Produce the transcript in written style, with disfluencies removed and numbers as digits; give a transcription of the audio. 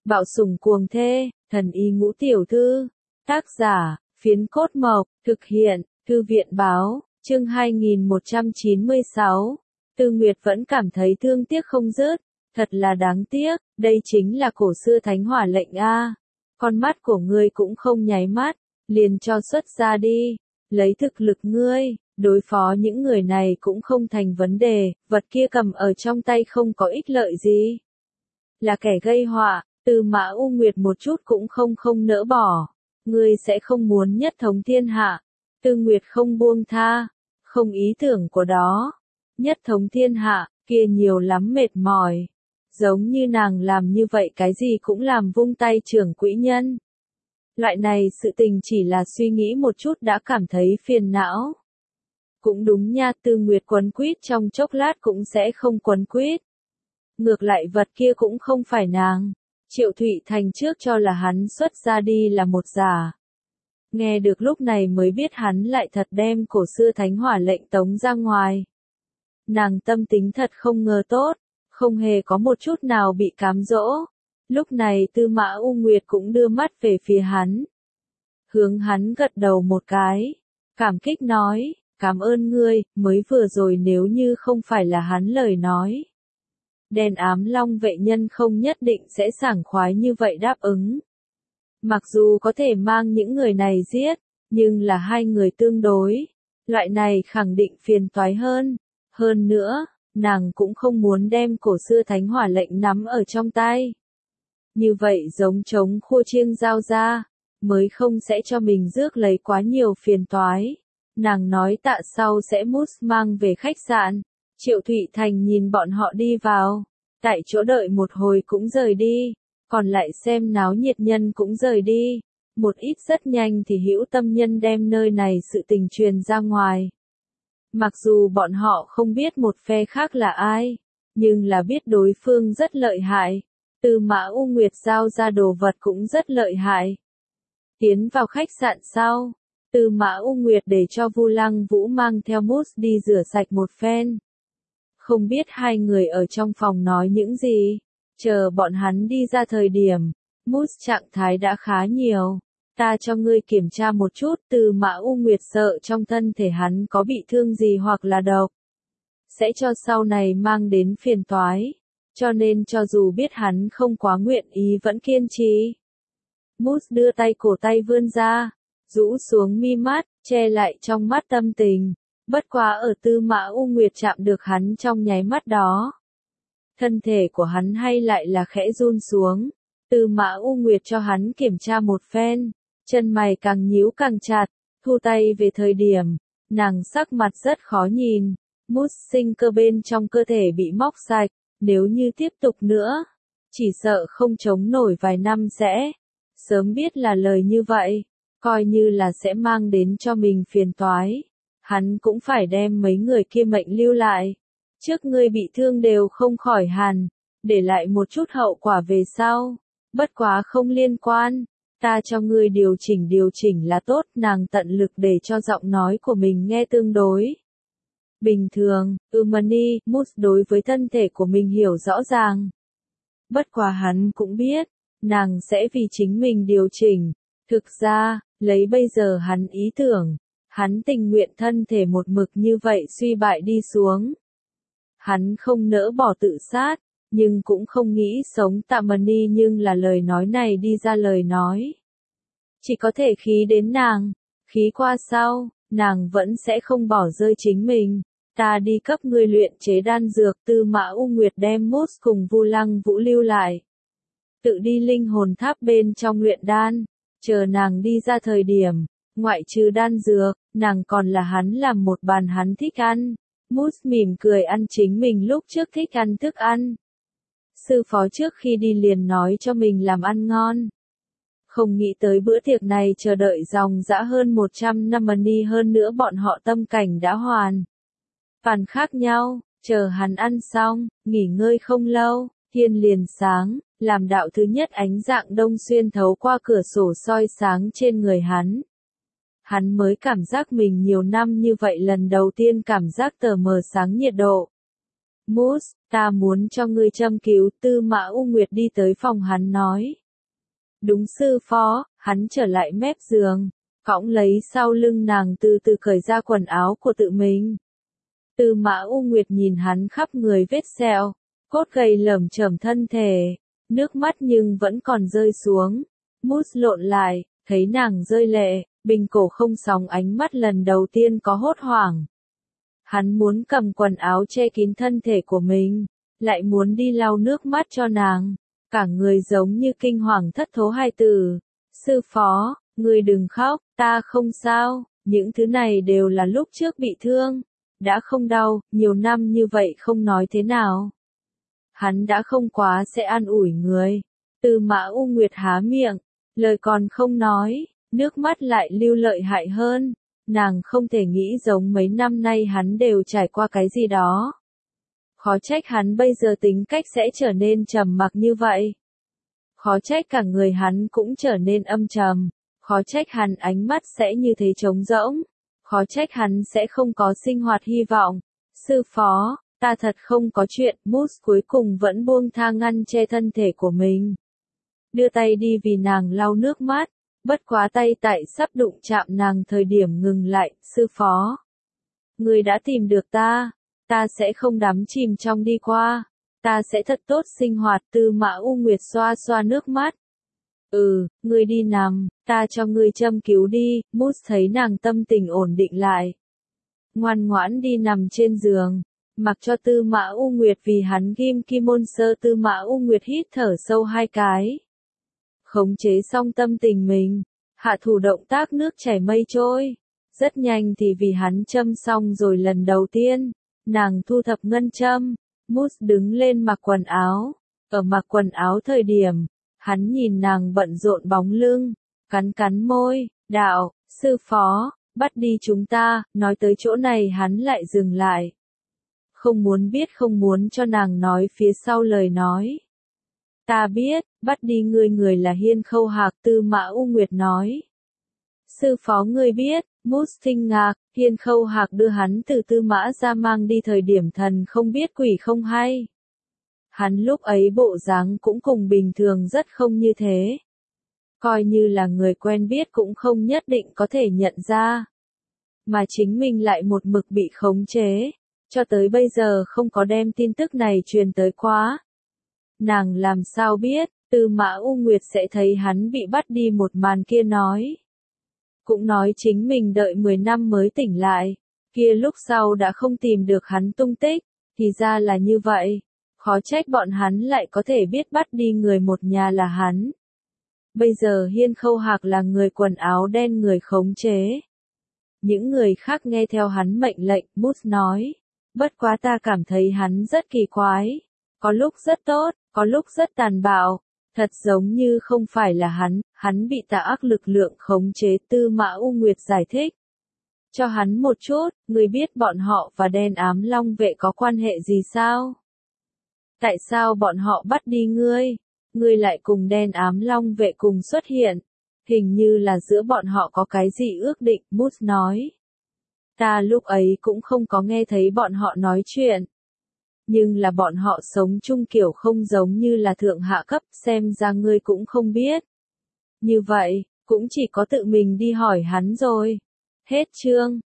Bạo sủng cuồng thê, thần y ngũ tiểu thư. Tác giả, Phiến Cốt Mộc, thực hiện, Thư viện Báo, chương 2196. Tư Nguyệt vẫn cảm thấy thương tiếc không dứt, thật là đáng tiếc, đây chính là cổ xưa thánh hỏa lệnh a. Con mắt của ngươi cũng không nháy mắt, liền cho xuất ra đi, lấy thực lực ngươi, đối phó những người này cũng không thành vấn đề, vật kia cầm ở trong tay không có ích lợi gì. Là kẻ gây họa, Tư Mã U Nguyệt một chút cũng không nỡ bỏ. Ngươi sẽ không muốn nhất thống thiên hạ. Tư Nguyệt không buông tha, không ý tưởng của đó. Nhất thống thiên hạ, kia nhiều lắm mệt mỏi. Giống như nàng làm như vậy cái gì cũng làm vung tay trưởng quỹ nhân. Loại này sự tình chỉ là suy nghĩ một chút đã cảm thấy phiền não. Cũng đúng nha, Tư Nguyệt quấn quýt trong chốc lát cũng sẽ không quấn quýt. Ngược lại vật kia cũng không phải nàng. Triệu Thụy Thành trước cho là hắn xuất ra đi là một giả. Nghe được lúc này mới biết hắn lại thật đem cổ xưa thánh hỏa lệnh tống ra ngoài. Nàng tâm tính thật không ngờ tốt, không hề có một chút nào bị cám dỗ. Lúc này Tư Mã U Nguyệt cũng đưa mắt về phía hắn. Hướng hắn gật đầu một cái, cảm kích nói, cảm ơn ngươi, mới vừa rồi nếu như không phải là hắn lời nói. Đen ám long vệ nhân không nhất định sẽ sảng khoái như vậy đáp ứng. Mặc dù có thể mang những người này giết, nhưng là hai người tương đối. Loại này khẳng định phiền toái hơn. Hơn nữa, nàng cũng không muốn đem cổ xưa thánh hỏa lệnh nắm ở trong tay. Như vậy giống trống khua chiêng giao ra, mới không sẽ cho mình rước lấy quá nhiều phiền toái. Nàng nói tạ sau sẽ mút mang về khách sạn. Triệu Thụy Thành nhìn bọn họ đi vào, tại chỗ đợi một hồi cũng rời đi, còn lại xem náo nhiệt nhân cũng rời đi. Một ít rất nhanh thì hữu tâm nhân đem nơi này sự tình truyền ra ngoài. Mặc dù bọn họ không biết một phe khác là ai, nhưng là biết đối phương rất lợi hại. Tư Mã U Nguyệt giao ra đồ vật cũng rất lợi hại. Tiến vào khách sạn sau, Tư Mã U Nguyệt để cho Vu Lăng Vũ mang theo mousse đi rửa sạch một phen. Không biết hai người ở trong phòng nói những gì, chờ bọn hắn đi ra thời điểm, mousse trạng thái đã khá nhiều. Ta cho ngươi kiểm tra một chút, Tư Mã U Nguyệt sợ trong thân thể hắn có bị thương gì hoặc là độc. Sẽ cho sau này mang đến phiền toái. Cho nên cho dù biết hắn không quá nguyện ý vẫn kiên trì. Mousse đưa tay cổ tay vươn ra, rũ xuống mi mắt, che lại trong mắt tâm tình. Bất quá ở Tư Mã U Nguyệt chạm được hắn trong nháy mắt đó. Thân thể của hắn hay lại là khẽ run xuống. Tư Mã U Nguyệt cho hắn kiểm tra một phen. Chân mày càng nhíu càng chặt, thu tay về thời điểm. Nàng sắc mặt rất khó nhìn. Mút sinh cơ bên trong cơ thể bị móc sạch. Nếu như tiếp tục nữa, chỉ sợ không chống nổi vài năm sẽ. Sớm biết là lời như vậy, coi như là sẽ mang đến cho mình phiền toái. Hắn cũng phải đem mấy người kia mệnh lưu lại. Trước ngươi bị thương đều không khỏi hẳn, để lại một chút hậu quả về sau. Bất quá không liên quan, ta cho ngươi điều chỉnh là tốt. Nàng tận lực để cho giọng nói của mình nghe tương đối bình thường. Umani, Mus đối với thân thể của mình hiểu rõ ràng. Bất quá hắn cũng biết, nàng sẽ vì chính mình điều chỉnh. Thực ra, lấy bây giờ hắn ý tưởng, hắn tình nguyện thân thể một mực như vậy suy bại đi xuống. Hắn không nỡ bỏ tự sát, nhưng cũng không nghĩ sống tạm Mani, nhưng là lời nói này đi ra lời nói. Chỉ có thể khí đến nàng, khí qua sau, nàng vẫn sẽ không bỏ rơi chính mình. Ta đi cấp ngươi luyện chế đan dược. Tư Mã U Nguyệt đem mousse cùng Vu Lăng Vũ lưu lại. Tự đi linh hồn tháp bên trong luyện đan, chờ nàng đi ra thời điểm, ngoại trừ đan dược, nàng còn là hắn làm một bàn hắn thích ăn. Mousse mỉm cười ăn chính mình lúc trước thích ăn thức ăn. Sư phó trước khi đi liền nói cho mình làm ăn ngon. Không nghĩ tới bữa tiệc này chờ đợi dòng dã hơn 100 năm Mani, hơn nữa bọn họ tâm cảnh đã hoàn toàn khác nhau. Chờ hắn ăn xong, nghỉ ngơi không lâu, thiên liền sáng, làm đạo thứ nhất ánh dạng đông xuyên thấu qua cửa sổ soi sáng trên người hắn. Hắn mới cảm giác mình nhiều năm như vậy lần đầu tiên cảm giác tờ mờ sáng nhiệt độ. Mút, ta muốn cho ngươi châm cứu. Tư Mã U Nguyệt đi tới phòng hắn nói. Đúng sư phó, hắn trở lại mép giường, cõng lấy sau lưng nàng từ từ cởi ra quần áo của tự mình. Tư Mã U Nguyệt nhìn hắn khắp người vết sẹo, cốt gầy lởm chởm thân thể, nước mắt nhưng vẫn còn rơi xuống. Mút lộn lại, thấy nàng rơi lệ, bình cổ không sóng ánh mắt lần đầu tiên có hốt hoảng. Hắn muốn cầm quần áo che kín thân thể của mình, lại muốn đi lau nước mắt cho nàng. Cả người giống như kinh hoàng thất thố hai từ. Sư phó, ngươi đừng khóc, ta không sao, những thứ này đều là lúc trước bị thương. Đã không đau, nhiều năm như vậy không nói thế nào. Hắn đã không quá sẽ an ủi người. Tư Mã U Nguyệt há miệng, lời còn không nói, nước mắt lại lưu lợi hại hơn. Nàng không thể nghĩ giống mấy năm nay hắn đều trải qua cái gì đó. Khó trách hắn bây giờ tính cách sẽ trở nên trầm mặc như vậy. Khó trách cả người hắn cũng trở nên âm trầm. Khó trách hắn ánh mắt sẽ như thế trống rỗng. Khó trách hắn sẽ không có sinh hoạt hy vọng. Sư phó, ta thật không có chuyện. Mút cuối cùng vẫn buông tha ngăn che thân thể của mình. Đưa tay đi vì nàng lau nước mắt. Bất quá tay tại sắp đụng chạm nàng thời điểm ngừng lại. Sư phó, người đã tìm được ta. Ta sẽ không đắm chìm trong đi qua. Ta sẽ thật tốt sinh hoạt. Tư Mã U Nguyệt xoa xoa nước mắt. Ngươi đi nằm, ta cho ngươi châm cứu đi. Mút thấy nàng tâm tình ổn định lại. Ngoan ngoãn đi nằm trên giường. Mặc cho Tư Mã U Nguyệt vì hắn ghim kim môn sơ. Tư Mã U Nguyệt hít thở sâu 2 cái. Khống chế xong tâm tình mình. Hạ thủ động tác nước chảy mây trôi. Rất nhanh thì vì hắn châm xong rồi lần đầu tiên. Nàng thu thập ngân châm. Mút đứng lên mặc quần áo. Ở mặc quần áo thời điểm, hắn nhìn nàng bận rộn bóng lưng, cắn cắn môi, đạo, sư phó, bắt đi chúng ta. Nói tới chỗ này hắn lại dừng lại. Không muốn cho nàng nói phía sau lời nói. Ta biết, bắt đi người là Hiên Khâu Hạc. Tư Mã U Nguyệt nói. Sư phó ngươi biết. Mút kinh ngạc, Hiên Khâu Hạc đưa hắn từ Tư Mã ra mang đi thời điểm thần không biết quỷ không hay. Hắn lúc ấy bộ dáng cũng cùng bình thường rất không như thế. Coi như là người quen biết cũng không nhất định có thể nhận ra. Mà chính mình lại một mực bị khống chế. Cho tới bây giờ không có đem tin tức này truyền tới quá. Nàng làm sao biết, Tư Mã U Nguyệt sẽ thấy hắn bị bắt đi một màn kia nói. Cũng nói chính mình đợi 10 năm mới tỉnh lại. Kia lúc sau đã không tìm được hắn tung tích. Thì ra là như vậy. Khó trách bọn hắn lại có thể biết bắt đi người một nhà là hắn. Bây giờ Hiên Khâu Hạc là người quần áo đen người khống chế. Những người khác nghe theo hắn mệnh lệnh. Mút nói. Bất quá ta cảm thấy hắn rất kỳ quái. Có lúc rất tốt, có lúc rất tàn bạo. Thật giống như không phải là hắn bị tà ác lực lượng khống chế. Tư Mã U Nguyệt giải thích. Cho hắn một chút, người biết bọn họ và đen ám long vệ có quan hệ gì sao? Tại sao bọn họ bắt đi ngươi? Ngươi lại cùng đen ám long vệ cùng xuất hiện. Hình như là giữa bọn họ có cái gì ước định. Mút nói. Ta lúc ấy cũng không có nghe thấy bọn họ nói chuyện. Nhưng là bọn họ sống chung kiểu không giống như là thượng hạ cấp, xem ra ngươi cũng không biết. Như vậy, cũng chỉ có tự mình đi hỏi hắn rồi. Hết chương.